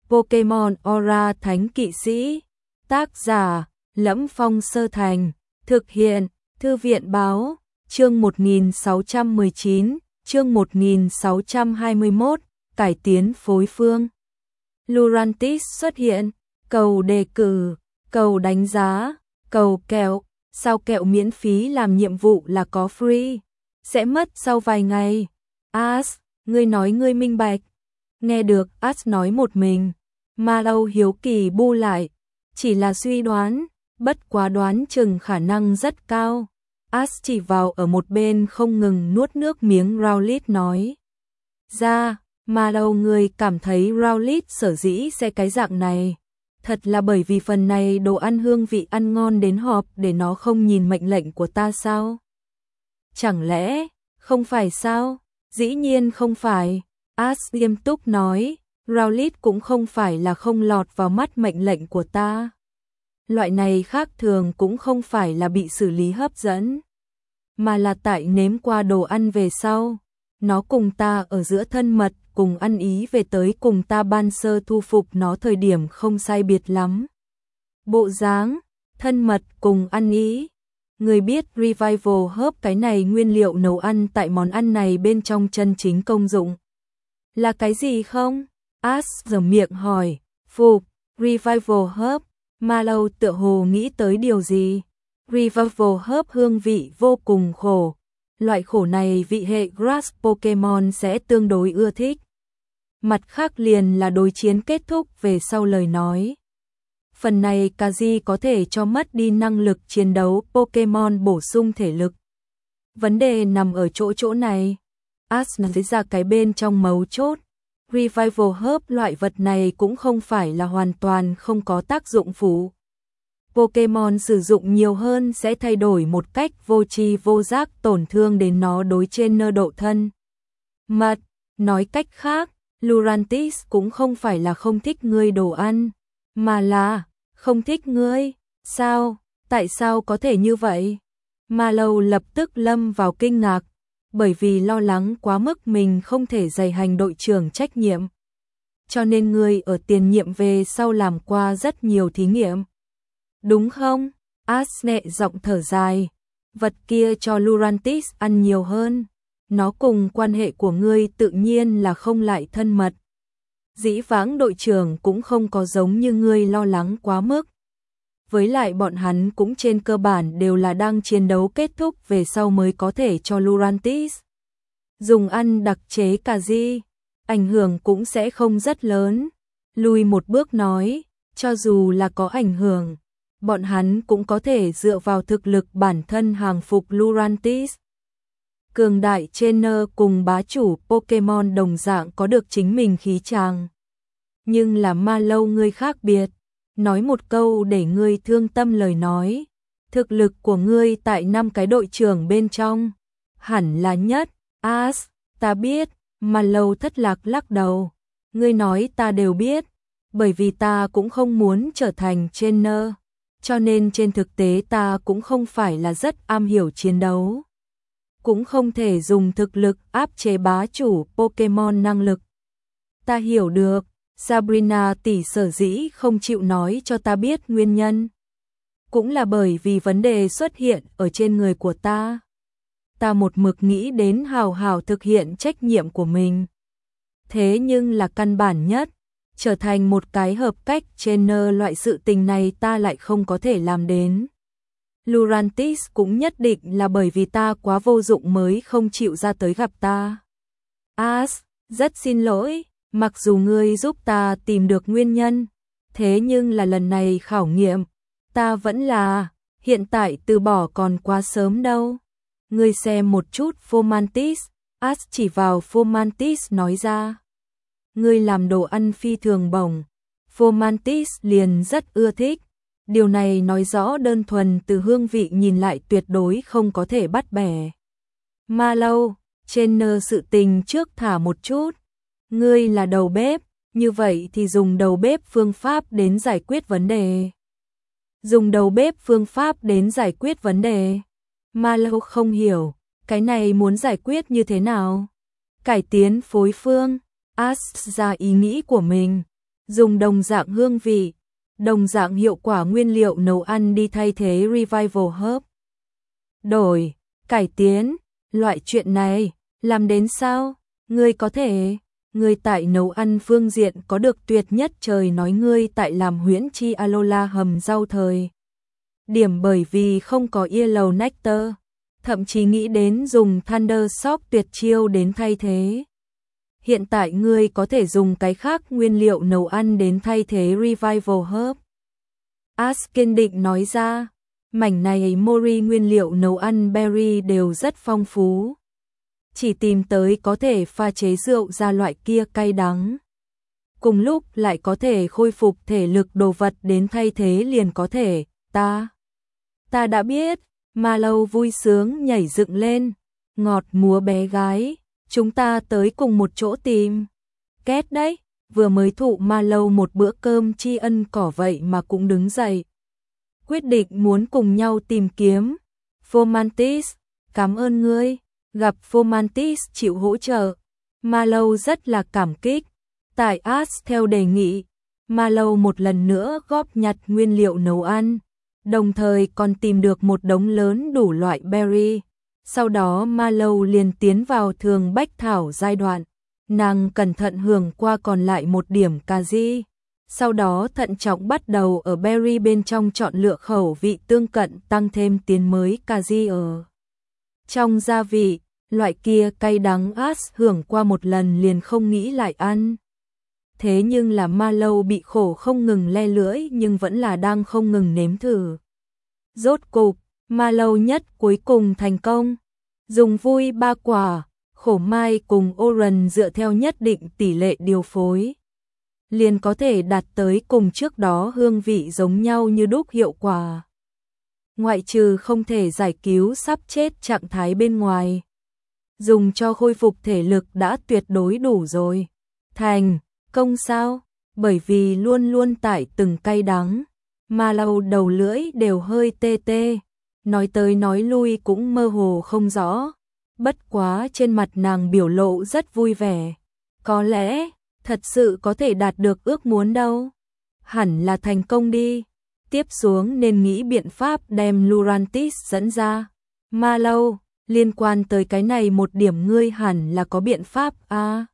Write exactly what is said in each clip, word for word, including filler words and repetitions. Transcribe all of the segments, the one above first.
Pokemon Aura Thánh Kỵ Sĩ. Tác giả: Lẫm Phong Sơ Thành. Thực hiện: Thư viện Báo. Chương một nghìn sáu trăm mười chín, chương một nghìn sáu trăm hai mươi mốt, cải tiến phối phương. Lurantis xuất hiện, cầu đề cử, cầu đánh giá, cầu kẹo, sao kẹo miễn phí làm nhiệm vụ là có free, sẽ mất sau vài ngày. As, ngươi nói ngươi minh bạch. Nghe được As nói một mình, Mallow hiếu kỳ bu lại, chỉ là suy đoán, bất quá đoán chừng khả năng rất cao. As chỉ vào ở một bên không ngừng nuốt nước miếng Rowlet nói. Ra, Mallow ngươi cảm thấy Rowlet sở dĩ sẽ cái dạng này. Thật là bởi vì phần này đồ ăn hương vị ăn ngon đến họp để nó không nhìn mệnh lệnh của ta sao? Chẳng lẽ, không phải sao? Dĩ nhiên không phải. As nghiêm túc nói, Rowlet cũng không phải là không lọt vào mắt mệnh lệnh của ta. Loại này khác thường cũng không phải là bị xử lý hấp dẫn, mà là tại nếm qua đồ ăn về sau. Nó cùng ta ở giữa thân mật, cùng ăn ý về tới cùng ta ban sơ thu phục nó thời điểm không sai biệt lắm. Bộ dáng, thân mật cùng ăn ý. Người biết Revival Herb cái này nguyên liệu nấu ăn tại món ăn này bên trong chân chính công dụng là cái gì không? As giở miệng hỏi. Phục, Revival Herb. Mallow tựa hồ nghĩ tới điều gì. Revival Herb hương vị vô cùng khổ. Loại khổ này vị hệ Grass Pokemon sẽ tương đối ưa thích. Mặt khác liền là đối chiến kết thúc về sau lời nói. Phần này Kazi có thể cho mất đi năng lực chiến đấu Pokemon bổ sung thể lực. Vấn đề nằm ở chỗ chỗ này. As nói ra cái bên trong mấu chốt. Revival Herb loại vật này cũng không phải là hoàn toàn không có tác dụng phụ. Pokemon sử dụng nhiều hơn sẽ thay đổi một cách vô tri vô giác tổn thương đến nó đối trên nơ độ thân. Mật, nói cách khác, Lurantis cũng không phải là không thích ngươi đồ ăn, mà là không thích ngươi. Sao? Tại sao có thể như vậy? Mallow lập tức lâm vào kinh ngạc, bởi vì lo lắng quá mức mình không thể dày hành đội trưởng trách nhiệm. Cho nên ngươi ở tiền nhiệm về sau làm qua rất nhiều thí nghiệm. Đúng không? As nhẹ giọng thở dài. Vật kia cho Lurantis ăn nhiều hơn. Nó cùng quan hệ của ngươi tự nhiên là không lại thân mật. Dĩ vãng đội trưởng cũng không có giống như ngươi lo lắng quá mức. Với lại bọn hắn cũng trên cơ bản đều là đang chiến đấu kết thúc về sau mới có thể cho Lurantis dùng ăn đặc chế Kazi. Ảnh hưởng cũng sẽ không rất lớn. Lùi một bước nói, cho dù là có ảnh hưởng, bọn hắn cũng có thể dựa vào thực lực bản thân hàng phục Lurantis. Cường đại trainer cùng bá chủ Pokemon đồng dạng có được chính mình khí chàng. Nhưng là Mallow ngươi khác biệt. Nói một câu để ngươi thương tâm lời nói. Thực lực của ngươi tại năm cái đội trưởng bên trong hẳn là nhất. As, ta biết. Mallow thất lạc lắc đầu. Ngươi nói ta đều biết. Bởi vì ta cũng không muốn trở thành trainer. Cho nên trên thực tế ta cũng không phải là rất am hiểu chiến đấu. Cũng không thể dùng thực lực áp chế bá chủ Pokemon năng lực. Ta hiểu được. Sabrina tỷ sở dĩ không chịu nói cho ta biết nguyên nhân. Cũng là bởi vì vấn đề xuất hiện ở trên người của ta. Ta một mực nghĩ đến hào hào thực hiện trách nhiệm của mình. Thế nhưng là căn bản nhất, trở thành một cái hợp cách trainer loại sự tình này ta lại không có thể làm đến. Lurantis cũng nhất định là bởi vì ta quá vô dụng mới không chịu ra tới gặp ta. As, rất xin lỗi. Mặc dù ngươi giúp ta tìm được nguyên nhân, thế nhưng là lần này khảo nghiệm, ta vẫn là, hiện tại từ bỏ còn quá sớm đâu. Ngươi xem một chút Fomantis, As chỉ vào Fomantis nói ra. Ngươi làm đồ ăn phi thường bổng, Fomantis liền rất ưa thích. Điều này nói rõ đơn thuần từ hương vị nhìn lại tuyệt đối không có thể bắt bẻ. Mallow, trainer sự tình trước thả một chút. Ngươi là đầu bếp, như vậy thì dùng đầu bếp phương pháp đến giải quyết vấn đề. Dùng đầu bếp phương pháp đến giải quyết vấn đề. Mallow không hiểu, cái này muốn giải quyết như thế nào? Cải tiến phối phương. As ra ý nghĩ của mình. dùng đồng dạng hương vị, đồng dạng hiệu quả nguyên liệu nấu ăn đi thay thế Revival Herb. Đổi, cải tiến, loại chuyện này, làm đến sao? Ngươi có thể, ngươi tại nấu ăn phương diện có được tuyệt nhất trời nói ngươi tại làm huyễn chi alola hầm rau thời. Điểm bởi vì không có yellow nectar, thậm chí nghĩ đến dùng Thunder Shock tuyệt chiêu đến thay thế. Hiện tại ngươi có thể dùng cái khác nguyên liệu nấu ăn đến thay thế Revival Herb. Ash kiên định nói ra, mảnh này Mori nguyên liệu nấu ăn berry đều rất phong phú. Chỉ tìm tới có thể pha chế rượu ra loại kia cay đắng. Cùng lúc lại có thể khôi phục thể lực đồ vật đến thay thế liền có thể, ta. Ta đã biết, Mallow vui sướng nhảy dựng lên, ngọt múa bé gái, chúng ta tới cùng một chỗ tìm. Két đấy, vừa mới thụ Mallow một bữa cơm tri ân cỏ vậy mà cũng đứng dậy. Quyết định muốn cùng nhau tìm kiếm. Fomantis, cảm ơn ngươi. Gặp Fomantis chịu hỗ trợ, Mallow rất là cảm kích. Tại Ash theo đề nghị, Mallow một lần nữa góp nhặt nguyên liệu nấu ăn, đồng thời còn tìm được một đống lớn đủ loại berry. Sau đó Mallow liền tiến vào thường bách thảo giai đoạn, nàng cẩn thận hưởng qua còn lại một điểm kaji. Sau đó thận trọng bắt đầu ở berry bên trong chọn lựa khẩu vị tương cận tăng thêm tiến mới kaji ở trong gia vị. Loại kia cay đắng Ash hưởng qua một lần liền không nghĩ lại ăn. Thế nhưng là Mallow bị khổ không ngừng le lưỡi nhưng vẫn là đang không ngừng nếm thử. Rốt cục, Mallow nhất cuối cùng thành công. Dùng vui ba quả, khổ mai cùng orange dựa theo nhất định tỷ lệ điều phối. Liền có thể đạt tới cùng trước đó hương vị giống nhau như đúc hiệu quả. Ngoại trừ không thể giải cứu sắp chết trạng thái bên ngoài. Dùng cho khôi phục thể lực đã tuyệt đối đủ rồi. Thành công sao? Bởi vì luôn luôn tải từng cay đắng, Mallow đầu lưỡi đều hơi tê tê, nói tới nói lui cũng mơ hồ không rõ. Bất quá trên mặt nàng biểu lộ rất vui vẻ. Có lẽ, thật sự có thể đạt được ước muốn đâu. Hẳn là thành công đi. Tiếp xuống nên nghĩ biện pháp đem Lurantis dẫn ra. Mallow, liên quan tới cái này một điểm ngươi hẳn là có biện pháp a. À,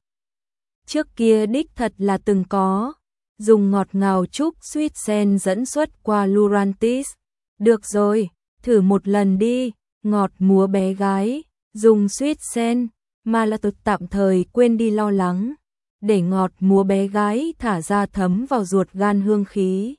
trước kia đích thật là từng có, dùng ngọt ngào trúc sweet sen dẫn xuất qua Lurantis. Được rồi, thử một lần đi, ngọt múa bé gái, dùng sweet sen, mà là tôi tạm thời quên đi lo lắng, để ngọt múa bé gái thả ra thấm vào ruột gan hương khí.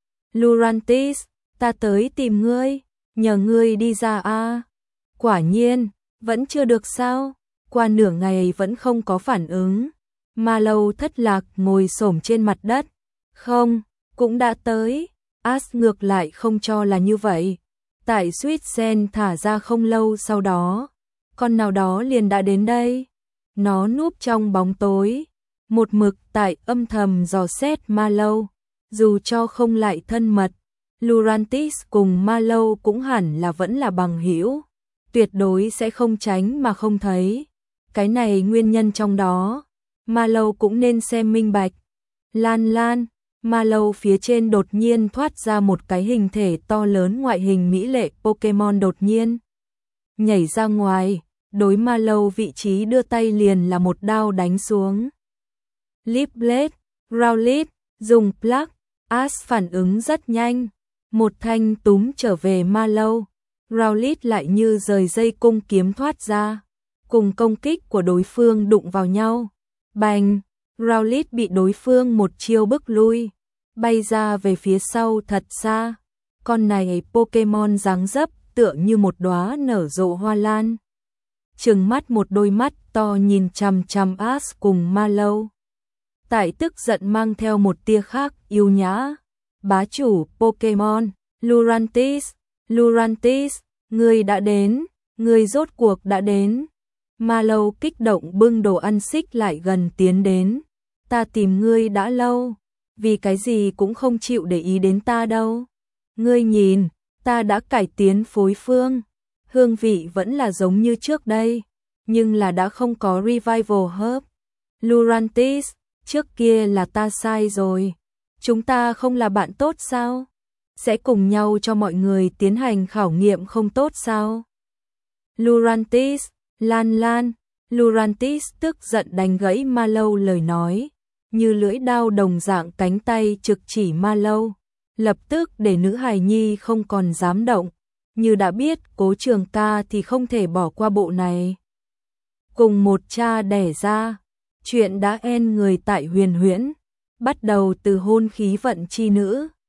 Lurantis, ta tới tìm ngươi, nhờ ngươi đi ra a. À. Quả nhiên, vẫn chưa được sao, qua nửa ngày vẫn không có phản ứng. Mallow thất lạc ngồi xổm trên mặt đất. Không, cũng đã tới. Ash ngược lại không cho là như vậy. Tại Sweet Sen thả ra không lâu sau đó, con nào đó liền đã đến đây. Nó núp trong bóng tối, một mực tại âm thầm dò xét Mallow, dù cho không lại thân mật. Lurantis cùng Mallow cũng hẳn là vẫn là bằng hữu, tuyệt đối sẽ không tránh mà không thấy. Cái này nguyên nhân trong đó, Mallow cũng nên xem minh bạch. Lan Lan, Mallow phía trên đột nhiên thoát ra một cái hình thể to lớn ngoại hình mỹ lệ Pokemon đột nhiên nhảy ra ngoài, đối Mallow vị trí đưa tay liền là một đao đánh xuống. Lipblade, Rowlet, dùng plug, Ash phản ứng rất nhanh, một thanh túm trở về Mallow. Rowlet lại như rời dây cung kiếm thoát ra, cùng công kích của đối phương đụng vào nhau. Bành, Rowlet bị đối phương một chiêu bức lui, bay ra về phía sau thật xa. Con này Pokemon dáng dấp tựa như một đóa nở rộ hoa lan. Trừng mắt một đôi mắt to nhìn chằm chằm Ash cùng Mallow. Tại tức giận mang theo một tia khác yêu nhã. Bá chủ Pokemon, Lurantis, Lurantis, ngươi đã đến, ngươi rốt cuộc đã đến. Mallow kích động bưng đồ ăn xích lại gần tiến đến. Ta tìm ngươi đã lâu, vì cái gì cũng không chịu để ý đến ta đâu. Ngươi nhìn, ta đã cải tiến phối phương, hương vị vẫn là giống như trước đây, nhưng là đã không có Revival Herb. Lurantis, trước kia là ta sai rồi. Chúng ta không là bạn tốt sao? Sẽ cùng nhau cho mọi người tiến hành khảo nghiệm không tốt sao? Lurantis, Lan Lan, Lurantis tức giận đánh gãy Ma Lâu lời nói, như lưỡi đao đồng dạng cánh tay trực chỉ Ma Lâu, lập tức để nữ hài nhi không còn dám động, như đã biết Cố Trường Ca thì không thể bỏ qua bộ này. Cùng một cha đẻ ra, chuyện đã en người tại Huyền Huyễn, bắt đầu từ hôn khí vận chi nữ,